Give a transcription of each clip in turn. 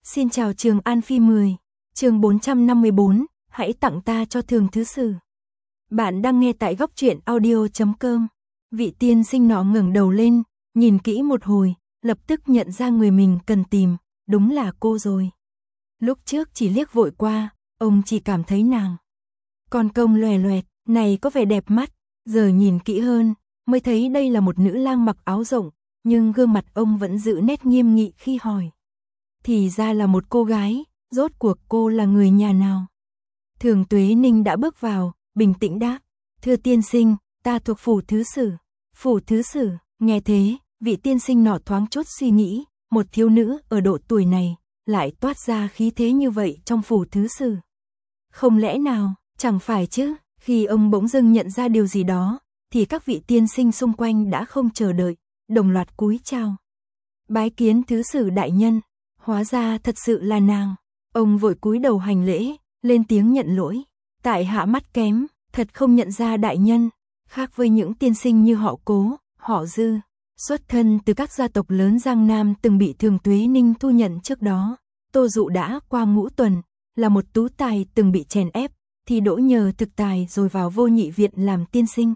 Xin chào Trường An Phi 10, chương 454, hãy tặng ta cho Thường Thứ Sử. Bạn đang nghe tại góc truyện audio.com. Vị tiên sinh nọ ngẩng đầu lên, nhìn kỹ một hồi, lập tức nhận ra người mình cần tìm, đúng là cô rồi. Lúc trước chỉ liếc vội qua, ông chỉ cảm thấy nàng con công loè loẹt, này có vẻ đẹp mắt, giờ nhìn kỹ hơn, mới thấy đây là một nữ lang mặc áo rộng, nhưng gương mặt ông vẫn giữ nét nghiêm nghị khi hỏi. Thì ra là một cô gái, rốt cuộc cô là người nhà nào? Thường Tuế Ninh đã bước vào, bình tĩnh đáp, thưa tiên sinh, ta thuộc phủ thứ sử. Phủ thứ sử, nghe thế, vị tiên sinh nọ thoáng chút suy nghĩ, một thiếu nữ ở độ tuổi này, lại toát ra khí thế như vậy trong phủ thứ sử. Không lẽ nào, chẳng phải chứ, khi ông bỗng dưng nhận ra điều gì đó, thì các vị tiên sinh xung quanh đã không chờ đợi, đồng loạt cúi chào. Bái kiến thứ sử đại nhân. Hóa ra thật sự là nàng. Ông vội cúi đầu hành lễ, lên tiếng nhận lỗi. Tại hạ mắt kém, thật không nhận ra đại nhân. Khác với những tiên sinh như họ Cố, họ Dư, xuất thân từ các gia tộc lớn Giang Nam từng bị Thường Tuế Ninh thu nhận trước đó. Tô Dụ đã qua ngũ tuần, là một tú tài từng bị chèn ép, thì đỗ nhờ thực tài rồi vào Vô Nhị Viện làm tiên sinh.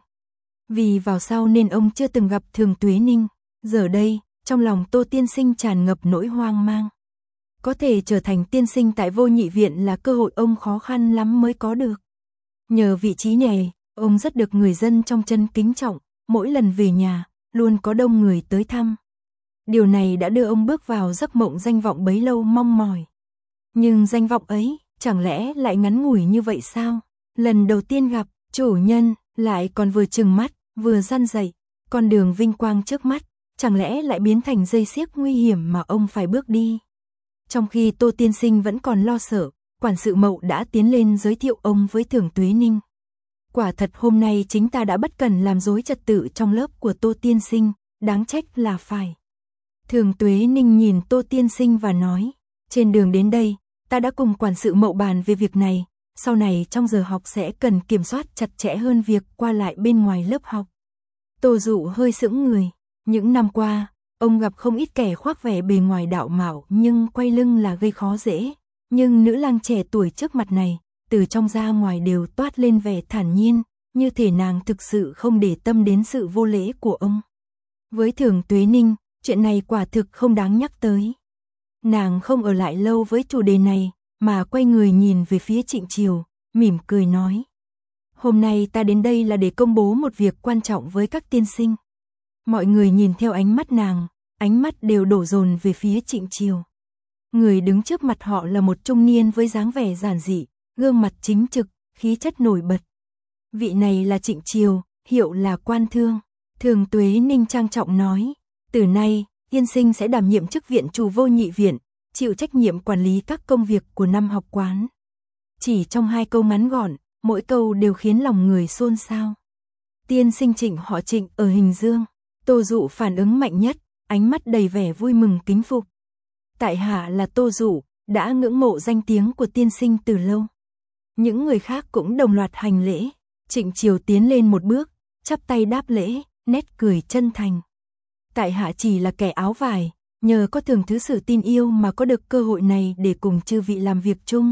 Vì vào sau nên ông chưa từng gặp Thường Tuế Ninh. Giờ đây, trong lòng Tô tiên sinh tràn ngập nỗi hoang mang. Có thể trở thành tiên sinh tại Vô Nhị Viện là cơ hội ông khó khăn lắm mới có được. Nhờ vị trí này, ông rất được người dân trong chân kính trọng, mỗi lần về nhà, luôn có đông người tới thăm. Điều này đã đưa ông bước vào giấc mộng danh vọng bấy lâu mong mỏi. Nhưng danh vọng ấy, chẳng lẽ lại ngắn ngủi như vậy sao? Lần đầu tiên gặp, chủ nhân, lại còn vừa trừng mắt, vừa răn dạy, con đường vinh quang trước mắt, chẳng lẽ lại biến thành dây xiếc nguy hiểm mà ông phải bước đi. Trong khi Tô tiên sinh vẫn còn lo sợ, quản sự Mậu đã tiến lên giới thiệu ông với Thường Tuế Ninh. Quả thật hôm nay chính ta đã bất cẩn làm rối trật tự trong lớp của Tô tiên sinh, đáng trách là phải. Thường Tuế Ninh nhìn Tô tiên sinh và nói, trên đường đến đây, ta đã cùng quản sự Mậu bàn về việc này, sau này trong giờ học sẽ cần kiểm soát chặt chẽ hơn việc qua lại bên ngoài lớp học. Tô Dụ hơi sững người, những năm qua, ông gặp không ít kẻ khoác vẻ bề ngoài đạo mạo nhưng quay lưng là gây khó dễ. Nhưng nữ lang trẻ tuổi trước mặt này, từ trong ra ngoài đều toát lên vẻ thản nhiên, như thể nàng thực sự không để tâm đến sự vô lễ của ông. Với Thường Tuế Ninh, chuyện này quả thực không đáng nhắc tới. Nàng không ở lại lâu với chủ đề này, mà quay người nhìn về phía Trịnh Triều, mỉm cười nói. Hôm nay ta đến đây là để công bố một việc quan trọng với các tiên sinh. Mọi người nhìn theo ánh mắt nàng, ánh mắt đều đổ dồn về phía Trịnh Triều. Người đứng trước mặt họ là một trung niên với dáng vẻ giản dị, gương mặt chính trực, khí chất nổi bật. Vị này là Trịnh Triều, hiệu là Quan Thương. Thường Tuế Ninh trang trọng nói, từ nay, tiên sinh sẽ đảm nhiệm chức viện chủ Vô Nhị Viện, chịu trách nhiệm quản lý các công việc của năm học quán. Chỉ trong 2 câu ngắn gọn, mỗi câu đều khiến lòng người xôn xao. Tiên sinh Trịnh họ Trịnh ở Hình Dương. Tô Dụ phản ứng mạnh nhất, ánh mắt đầy vẻ vui mừng kính phục. Tại hạ là Tô Dụ, đã ngưỡng mộ danh tiếng của tiên sinh từ lâu. Những người khác cũng đồng loạt hành lễ. Trịnh Triều tiến lên một bước, chắp tay đáp lễ, nét cười chân thành. Tại hạ chỉ là kẻ áo vải, nhờ có Thường Thứ Sử tin yêu mà có được cơ hội này để cùng chư vị làm việc chung.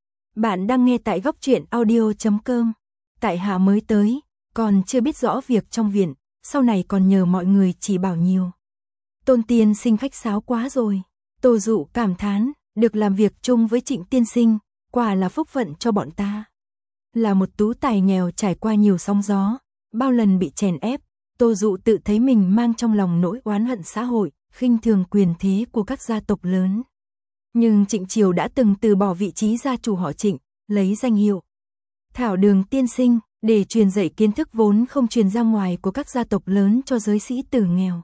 Bạn đang nghe tại góc truyện audio.com. Tại hạ mới tới, còn chưa biết rõ việc trong viện, sau này còn nhờ mọi người chỉ bảo nhiều. Tôn tiên sinh khách sáo quá rồi. Tô Dụ cảm thán, được làm việc chung với Trịnh tiên sinh, quả là phúc phận cho bọn ta. Là một tú tài nghèo trải qua nhiều sóng gió, bao lần bị chèn ép, Tô Dụ tự thấy mình mang trong lòng nỗi oán hận xã hội, khinh thường quyền thế của các gia tộc lớn. Nhưng Trịnh Triều đã từng từ bỏ vị trí gia chủ họ Trịnh, lấy danh hiệu Thảo Đường tiên sinh, để truyền dạy kiến thức vốn không truyền ra ngoài của các gia tộc lớn cho giới sĩ tử nghèo.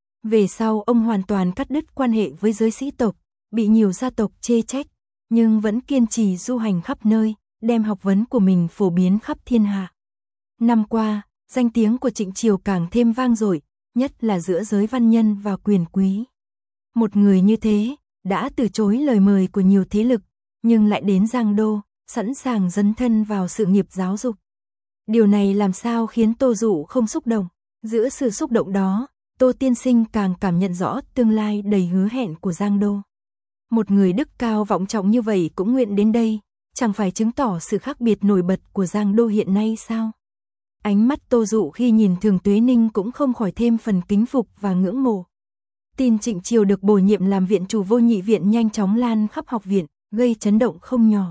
Về sau ông hoàn toàn cắt đứt quan hệ với giới sĩ tộc, bị nhiều gia tộc chê trách, nhưng vẫn kiên trì du hành khắp nơi, đem học vấn của mình phổ biến khắp thiên hạ. Năm qua, danh tiếng của Trịnh Triều càng thêm vang dội, nhất là giữa giới văn nhân và quyền quý. Một người như thế, đã từ chối lời mời của nhiều thế lực, nhưng lại đến Giang Đô, sẵn sàng dấn thân vào sự nghiệp giáo dục. Điều này làm sao khiến Tô Dụ không xúc động? Giữa sự xúc động đó, Tô tiên sinh càng cảm nhận rõ tương lai đầy hứa hẹn của Giang Đô. Một người đức cao vọng trọng như vậy cũng nguyện đến đây, chẳng phải chứng tỏ sự khác biệt nổi bật của Giang Đô hiện nay sao? Ánh mắt Tô Dụ khi nhìn Thường Tuế Ninh cũng không khỏi thêm phần kính phục và ngưỡng mộ. Tin Trịnh Chiêu được bổ nhiệm làm viện chủ Vô Nhị viện nhanh chóng lan khắp học viện, gây chấn động không nhỏ.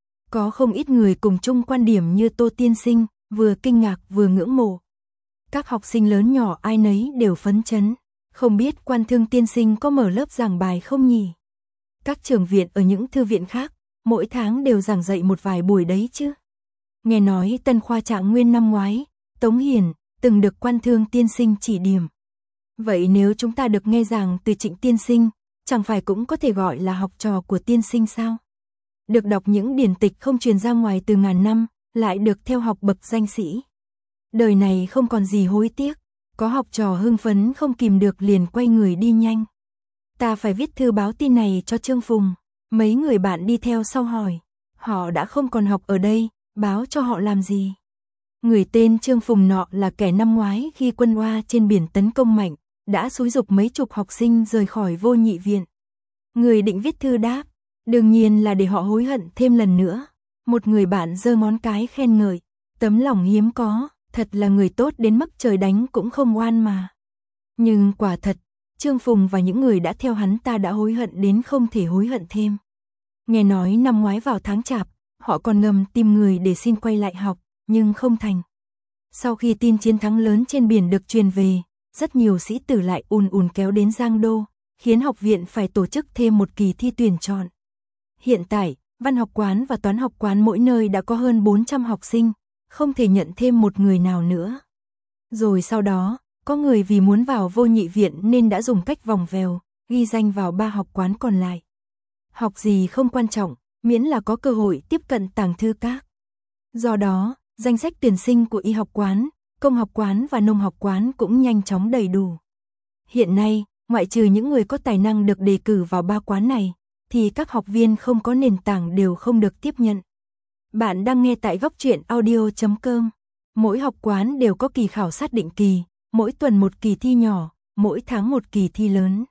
Có không ít người cùng chung quan điểm như Tô tiên sinh, vừa kinh ngạc vừa ngưỡng mộ. Các học sinh lớn nhỏ ai nấy đều phấn chấn, không biết Quan Thương tiên sinh có mở lớp giảng bài không nhỉ? Các trường viện ở những thư viện khác, mỗi tháng đều giảng dạy một vài buổi đấy chứ. Nghe nói Tân khoa Trạng Nguyên năm ngoái, Tống Hiền từng được Quan Thương tiên sinh chỉ điểm. Vậy nếu chúng ta được nghe giảng từ Trịnh tiên sinh, chẳng phải cũng có thể gọi là học trò của tiên sinh sao? Được đọc những điển tịch không truyền ra ngoài từ ngàn năm, lại được theo học bậc danh sĩ. Đời này không còn gì hối tiếc, có học trò hưng phấn không kìm được liền quay người đi nhanh. Ta phải viết thư báo tin này cho Trương Phùng. Mấy người bạn đi theo sau hỏi, họ đã không còn học ở đây, báo cho họ làm gì? Người tên Trương Phùng nọ là kẻ năm ngoái khi quân Oa trên biển tấn công mạnh, đã xúi giục mấy chục học sinh rời khỏi Vô Nhị viện. Người định viết thư đáp, đương nhiên là để họ hối hận thêm lần nữa. Một người bạn giơ ngón cái khen ngợi, tấm lòng hiếm có, thật là người tốt đến mức trời đánh cũng không oan mà. Nhưng quả thật, Trương Phùng và những người đã theo hắn ta đã hối hận đến không thể hối hận thêm. Nghe nói năm ngoái vào tháng Chạp, họ còn ngầm tìm người để xin quay lại học, nhưng không thành. Sau khi tin chiến thắng lớn trên biển được truyền về, rất nhiều sĩ tử lại ùn ùn kéo đến Giang Đô, khiến học viện phải tổ chức thêm một kỳ thi tuyển chọn. Hiện tại, văn học quán và toán học quán mỗi nơi đã có hơn 400 học sinh, không thể nhận thêm một người nào nữa. Rồi sau đó, có người vì muốn vào Vô Nhị viện nên đã dùng cách vòng vèo, ghi danh vào 3 học quán còn lại. Học gì không quan trọng, miễn là có cơ hội tiếp cận tàng thư các. Do đó, danh sách tuyển sinh của y học quán, công học quán và nông học quán cũng nhanh chóng đầy đủ. Hiện nay, ngoại trừ những người có tài năng được đề cử vào 3 quán này, thì các học viên không có nền tảng đều không được tiếp nhận. Bạn đang nghe tại Góc Truyện Audio.com. Mỗi học quán đều có kỳ khảo sát định kỳ, mỗi tuần một kỳ thi nhỏ, mỗi tháng một kỳ thi lớn.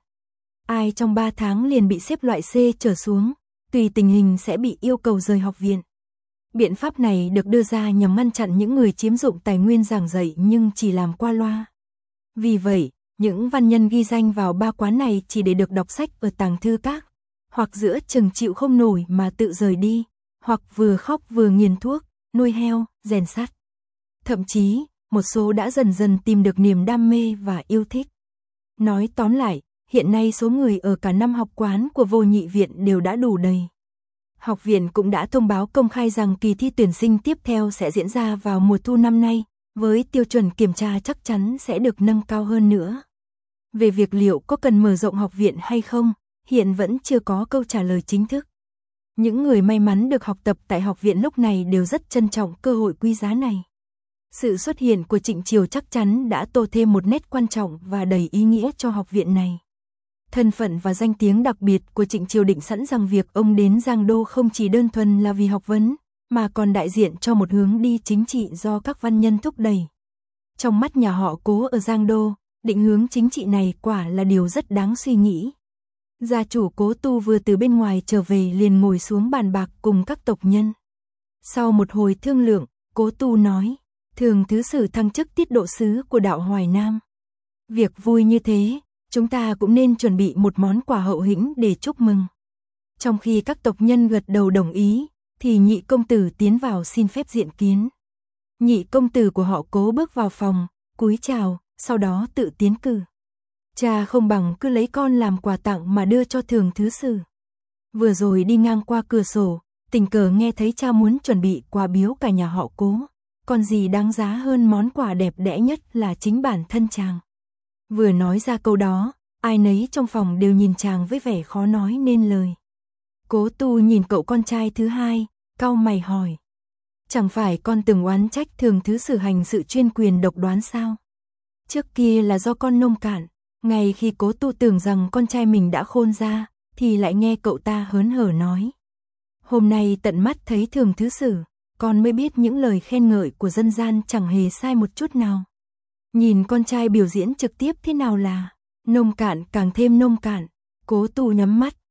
Ai trong 3 tháng liền bị xếp loại C trở xuống, tùy tình hình sẽ bị yêu cầu rời học viện. Biện pháp này được đưa ra nhằm ngăn chặn những người chiếm dụng tài nguyên giảng dạy nhưng chỉ làm qua loa. Vì vậy, những văn nhân ghi danh vào 3 quán này chỉ để được đọc sách ở tàng thư các, hoặc giữa chừng chịu không nổi mà tự rời đi, hoặc vừa khóc vừa nghiền thuốc, nuôi heo, rèn sắt. Thậm chí, một số đã dần dần tìm được niềm đam mê và yêu thích. Nói tóm lại, hiện nay số người ở cả 5 học quán của Vô Nhị viện đều đã đủ đầy. Học viện cũng đã thông báo công khai rằng kỳ thi tuyển sinh tiếp theo sẽ diễn ra vào mùa thu năm nay, với tiêu chuẩn kiểm tra chắc chắn sẽ được nâng cao hơn nữa. Về việc liệu có cần mở rộng học viện hay không, hiện vẫn chưa có câu trả lời chính thức. Những người may mắn được học tập tại học viện lúc này đều rất trân trọng cơ hội quý giá này. Sự xuất hiện của Trịnh Chiêu chắc chắn đã tô thêm một nét quan trọng và đầy ý nghĩa cho học viện này. Thân phận và danh tiếng đặc biệt của Trịnh Chiêu định sẵn rằng việc ông đến Giang Đô không chỉ đơn thuần là vì học vấn, mà còn đại diện cho một hướng đi chính trị do các văn nhân thúc đẩy. Trong mắt nhà họ Cố ở Giang Đô, định hướng chính trị này quả là điều rất đáng suy nghĩ. Gia chủ Cố Tu vừa từ bên ngoài trở về liền ngồi xuống bàn bạc cùng các tộc nhân. Sau một hồi thương lượng, Cố Tu nói, Thường thứ sử thăng chức tiết độ sứ của đạo Hoài Nam. Việc vui như thế, chúng ta cũng nên chuẩn bị một món quà hậu hĩnh để chúc mừng. Trong khi các tộc nhân gật đầu đồng ý, thì nhị công tử tiến vào xin phép diện kiến. Nhị công tử của họ Cố bước vào phòng, cúi chào, sau đó tự tiến cử. Cha không bằng cứ lấy con làm quà tặng mà đưa cho Thường thứ sử. Vừa rồi đi ngang qua cửa sổ, tình cờ nghe thấy cha muốn chuẩn bị quà biếu cả nhà họ Cố. Còn gì đáng giá hơn món quà đẹp đẽ nhất là chính bản thân chàng. Vừa nói ra câu đó, ai nấy trong phòng đều nhìn chàng với vẻ khó nói nên lời. Cố Tu nhìn cậu con trai thứ hai, cau mày hỏi. Chẳng phải con từng oán trách Thường thứ sử hành sự chuyên quyền độc đoán sao? Trước kia là do con nông cạn, ngay khi Cố Tu tưởng rằng con trai mình đã khôn ra, thì lại nghe cậu ta hớn hở nói. Hôm nay tận mắt thấy Thường thứ sử, con mới biết những lời khen ngợi của dân gian chẳng hề sai một chút nào. Nhìn con trai biểu diễn trực tiếp thế nào là nông cạn càng thêm nông cạn. Cố Tu nhắm mắt,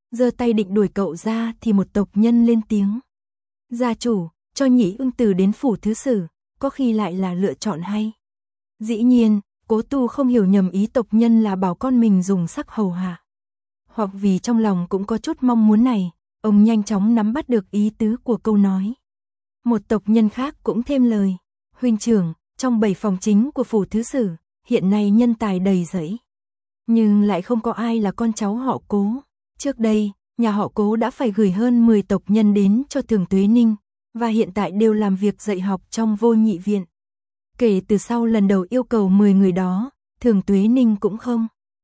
giơ tay định đuổi cậu ra thì một tộc nhân lên tiếng. Gia chủ, cho Nhĩ Ưng Từ đến phủ thứ sử, có khi lại là lựa chọn hay. Dĩ nhiên, Cố Tu không hiểu nhầm ý tộc nhân là bảo con mình dùng sắc hầu hạ. Hoặc vì trong lòng cũng có chút mong muốn này, ông nhanh chóng nắm bắt được ý tứ của câu nói. Một tộc nhân khác cũng thêm lời. Huynh trưởng, trong 7 phòng chính của phủ thứ sử, hiện nay nhân tài đầy rẫy. Nhưng lại không có ai là con cháu họ Cố. Trước đây, nhà họ Cố đã phải gửi hơn 10 tộc nhân đến cho Thường Tuế Ninh, và hiện tại đều làm việc dạy học trong Vô Nhị Viện. Kể từ sau lần đầu yêu cầu 10 người đó, Thường Tuế Ninh cũng không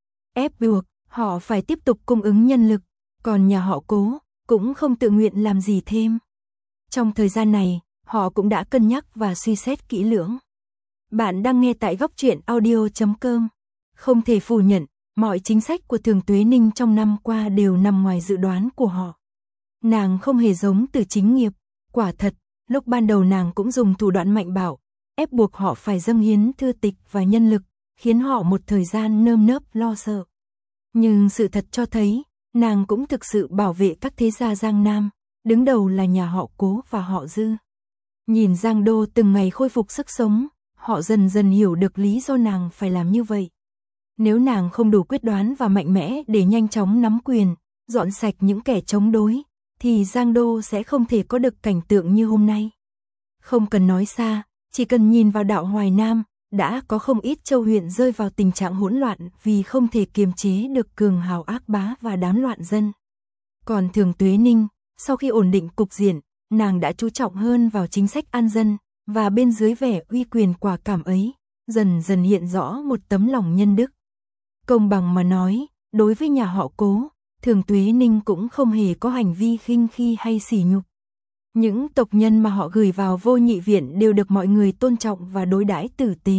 ép buộc, họ phải tiếp tục cung ứng nhân lực, còn nhà họ Cố cũng không tự nguyện làm gì thêm. Trong thời gian này, họ cũng đã cân nhắc và suy xét kỹ lưỡng. Bạn đang nghe tại góc truyện audio.com. Không thể phủ nhận, mọi chính sách của Thường Tuế Ninh trong năm qua đều nằm ngoài dự đoán của họ. Nàng không hề giống Từ Chính Nghiệp, quả thật, lúc ban đầu nàng cũng dùng thủ đoạn mạnh bạo, ép buộc họ phải dâng hiến thư tịch và nhân lực, khiến họ một thời gian nơm nớp lo sợ. Nhưng sự thật cho thấy, nàng cũng thực sự bảo vệ các thế gia Giang Nam, đứng đầu là nhà họ Cố và họ Dư. Nhìn Giang Đô từng ngày khôi phục sức sống, họ dần dần hiểu được lý do nàng phải làm như vậy. Nếu nàng không đủ quyết đoán và mạnh mẽ để nhanh chóng nắm quyền, dọn sạch những kẻ chống đối, thì Giang Đô sẽ không thể có được cảnh tượng như hôm nay. Không cần nói xa, chỉ cần nhìn vào đạo Hoài Nam, đã có không ít châu huyện rơi vào tình trạng hỗn loạn vì không thể kiềm chế được cường hào ác bá và đám loạn dân. Còn Thường Tuế Ninh, sau khi ổn định cục diện, nàng đã chú trọng hơn vào chính sách an dân, và bên dưới vẻ uy quyền quả cảm ấy, dần dần hiện rõ một tấm lòng nhân đức. Công bằng mà nói, đối với nhà họ Cố, Thường Tuế Ninh cũng không hề có hành vi khinh khi hay sỉ nhục. Những tộc nhân mà họ gửi vào Vô Nhị Viện đều được mọi người tôn trọng và đối đãi tử tế.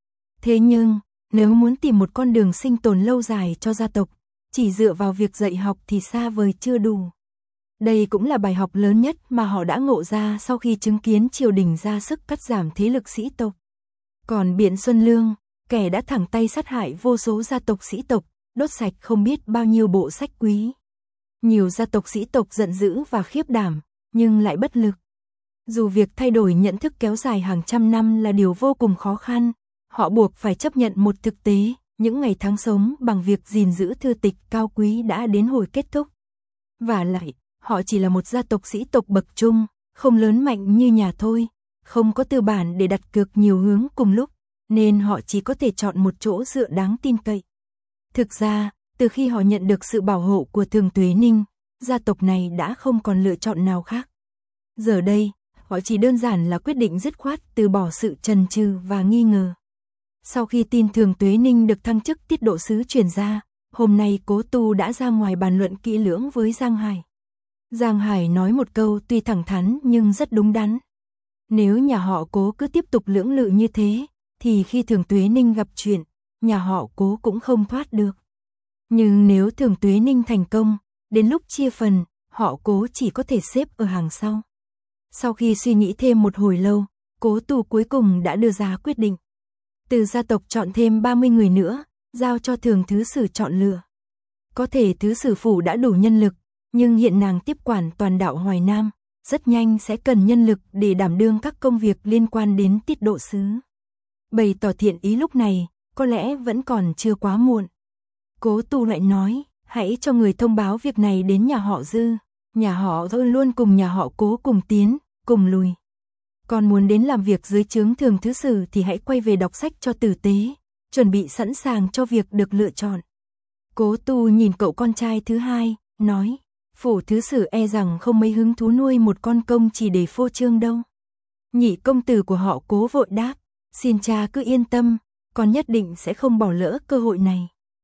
Thế nhưng, nếu muốn tìm một con đường sinh tồn lâu dài cho gia tộc, chỉ dựa vào việc dạy học thì xa vời chưa đủ. Đây cũng là bài học lớn nhất mà họ đã ngộ ra sau khi chứng kiến triều đình ra sức cắt giảm thế lực sĩ tộc. Còn Biện Xuân Lương, kẻ đã thẳng tay sát hại vô số gia tộc sĩ tộc, đốt sạch không biết bao nhiêu bộ sách quý. Nhiều gia tộc sĩ tộc giận dữ và khiếp đảm, nhưng lại bất lực. Dù việc thay đổi nhận thức kéo dài hàng trăm năm là điều vô cùng khó khăn, họ buộc phải chấp nhận một thực tế, những ngày tháng sống bằng việc gìn giữ thư tịch cao quý đã đến hồi kết thúc. Và lại, họ chỉ là một gia tộc sĩ tộc bậc trung, không lớn mạnh như nhà thôi, không có tư bản để đặt cược nhiều hướng cùng lúc, nên họ chỉ có thể chọn một chỗ dựa đáng tin cậy. Thực ra, từ khi họ nhận được sự bảo hộ của Thường Tuế Ninh, gia tộc này đã không còn lựa chọn nào khác. Giờ đây, họ chỉ đơn giản là quyết định dứt khoát từ bỏ sự chần chừ và nghi ngờ. Sau khi tin Thường Tuế Ninh được thăng chức tiết độ sứ truyền ra, hôm nay Cố Tu đã ra ngoài bàn luận kỹ lưỡng với Giang Hải. Giang Hải nói một câu tuy thẳng thắn nhưng rất đúng đắn. Nếu nhà họ Cố cứ tiếp tục lưỡng lự như thế, thì khi Thường Tuế Ninh gặp chuyện, nhà họ Cố cũng không thoát được. Nhưng nếu Thường Tuế Ninh thành công, đến lúc chia phần, họ Cố chỉ có thể xếp ở hàng sau. Sau khi suy nghĩ thêm một hồi lâu, Cố Tu cuối cùng đã đưa ra quyết định. Từ gia tộc chọn thêm 30 người nữa, giao cho Thường Thứ Sử chọn lựa. Có thể Thứ Sử phủ đã đủ nhân lực, nhưng hiện nàng tiếp quản toàn đạo Hoài Nam, rất nhanh sẽ cần nhân lực để đảm đương các công việc liên quan đến tiết độ sứ. Bày tỏ thiện ý lúc này, có lẽ vẫn còn chưa quá muộn. Cố Tu lại nói, hãy cho người thông báo việc này đến nhà họ Dư. Nhà họ Dư luôn cùng nhà họ Cố cùng tiến, cùng lùi. Còn muốn đến làm việc dưới trướng Thường Thứ Sử thì hãy quay về đọc sách cho tử tế, chuẩn bị sẵn sàng cho việc được lựa chọn. Cố Tu nhìn cậu con trai thứ hai, nói, phủ Thứ Sử e rằng không mấy hứng thú nuôi một con công chỉ để phô trương đâu. Nhị công tử của họ Cố vội đáp, xin cha cứ yên tâm, con nhất định sẽ không bỏ lỡ cơ hội này.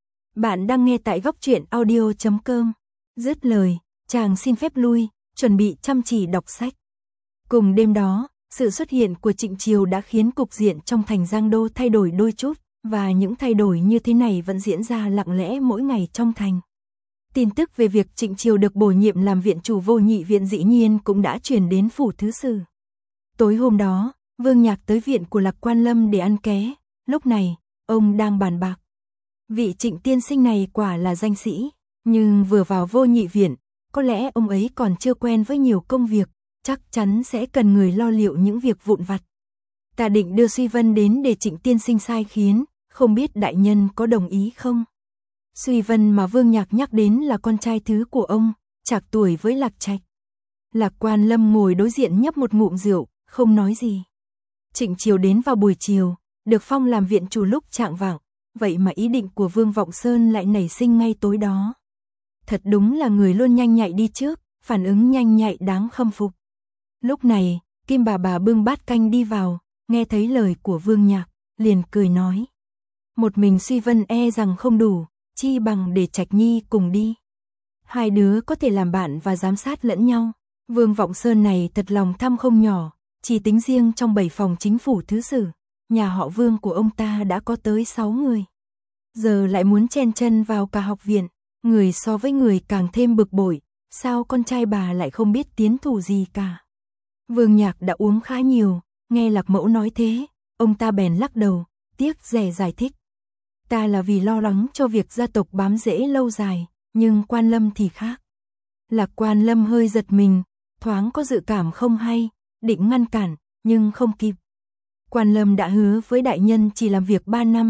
Bạn đang nghe tại góc truyện audio.com. Dứt lời, chàng xin phép lui, chuẩn bị chăm chỉ đọc sách. Cùng đêm đó, sự xuất hiện của Trịnh Triều đã khiến cục diện trong thành Giang Đô thay đổi đôi chút, và những thay đổi như thế này vẫn diễn ra lặng lẽ mỗi ngày trong thành. Tin tức về việc Trịnh Triều được bổ nhiệm làm viện chủ Vô Nhị Viện dĩ nhiên cũng đã truyền đến phủ Thứ Sử. Tối hôm đó, Vương Nhạc tới viện của Lạc Quan Lâm để ăn ké, lúc này, ông đang bàn bạc. Vị Trịnh tiên sinh này quả là danh sĩ, Nhưng vừa vào Vô Nhị viện, có lẽ ông ấy còn chưa quen với nhiều công việc, chắc chắn sẽ cần người lo liệu những việc vụn vặt. Ta định đưa Suy Vân đến để Trịnh tiên sinh sai khiến, không biết đại nhân có đồng ý không? Suy Vân mà Vương Nhạc nhắc đến là con trai thứ của ông, trạc tuổi với Lạc Trạch. Lạc Quan Lâm ngồi đối diện nhấp một ngụm rượu, không nói gì. Trịnh Chiều đến vào buổi chiều, được phong làm viện chủ lúc chạng vạng, vậy mà ý định của Vương Vọng Sơn lại nảy sinh ngay tối đó. Thật đúng là người luôn nhanh nhạy đi trước, phản ứng nhanh nhạy đáng khâm phục. Lúc này, Kim bà bưng bát canh đi vào, nghe thấy lời của Vương Nhạc, liền cười nói. Một mình Suy Vân e rằng không đủ, chi bằng để Trạch Nhi cùng đi. Hai đứa có thể làm bạn và giám sát lẫn nhau. Vương Vọng Sơn này thật lòng tham không nhỏ, chỉ tính riêng trong 7 phòng chính phủ thứ sử, nhà họ Vương của ông ta đã có tới 6 người. Giờ lại muốn chen chân vào cả học viện, người so với người càng thêm bực bội, sao con trai bà lại không biết tiến thủ gì cả. Vương Nhạc đã uống khá nhiều, nghe Lạc Mẫu nói thế, ông ta bèn lắc đầu, tiếc rẻ giải thích. Ta là vì lo lắng cho việc gia tộc bám rễ lâu dài, nhưng Quan Lâm thì khác. Lạc Quan Lâm hơi giật mình, thoáng có dự cảm không hay, định ngăn cản, nhưng không kịp. Quan Lâm đã hứa với đại nhân chỉ làm việc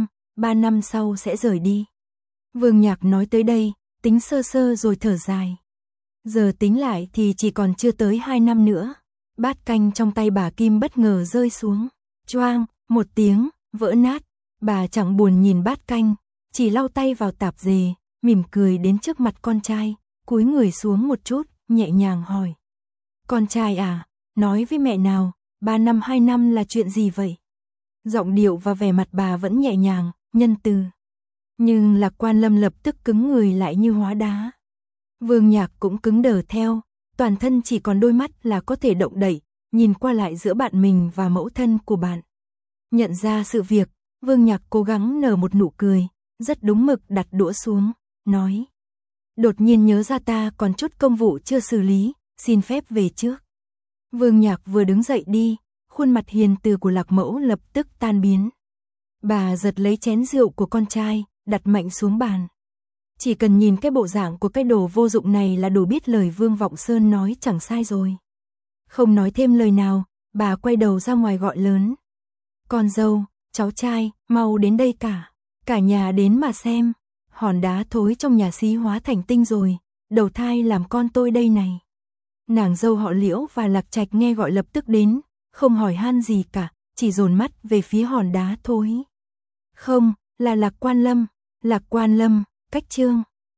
3 năm sau sẽ rời đi. Vương Nhạc nói tới đây, tính sơ sơ rồi thở dài. Giờ tính lại thì chỉ còn chưa tới 2 năm nữa. Bát canh trong tay bà Kim bất ngờ rơi xuống. Choang, một tiếng, vỡ nát. Bà chẳng buồn nhìn bát canh, chỉ lau tay vào tạp dề, mỉm cười đến trước mặt con trai, cúi người xuống một chút, nhẹ nhàng hỏi. Con trai à, nói với mẹ nào, 3 năm 2 năm là chuyện gì vậy? Giọng điệu và vẻ mặt bà vẫn nhẹ nhàng, nhân từ. Nhưng Lạc Quan Lâm lập tức cứng người lại như hóa đá. Vương Nhạc cũng cứng đờ theo, toàn thân chỉ còn đôi mắt là có thể động đậy, nhìn qua lại giữa bạn mình và mẫu thân của bạn. Nhận ra sự việc, Vương Nhạc cố gắng nở một nụ cười, rất đúng mực đặt đũa xuống, nói. Đột nhiên nhớ ra ta còn chút công vụ chưa xử lý, xin phép về trước. Vương Nhạc vừa đứng dậy đi, khuôn mặt hiền từ của Lạc Mẫu lập tức tan biến. Bà giật lấy chén rượu của con trai, đặt mạnh xuống bàn. Chỉ cần nhìn cái bộ dạng của cái đồ vô dụng này là đủ biết lời Vương Vọng Sơn nói chẳng sai rồi. Không nói thêm lời nào, bà quay đầu ra ngoài gọi lớn. Con dâu, cháu trai, mau đến đây cả. Cả nhà đến mà xem. Hòn đá thối trong nhà xí hóa thành tinh rồi, đầu thai làm con tôi đây này. Nàng dâu họ Liễu và Lạc Trạch nghe gọi lập tức đến, không hỏi han gì cả, chỉ dồn mắt về phía hòn đá thối. Không, là Lạc Quan Lâm, cách Trương.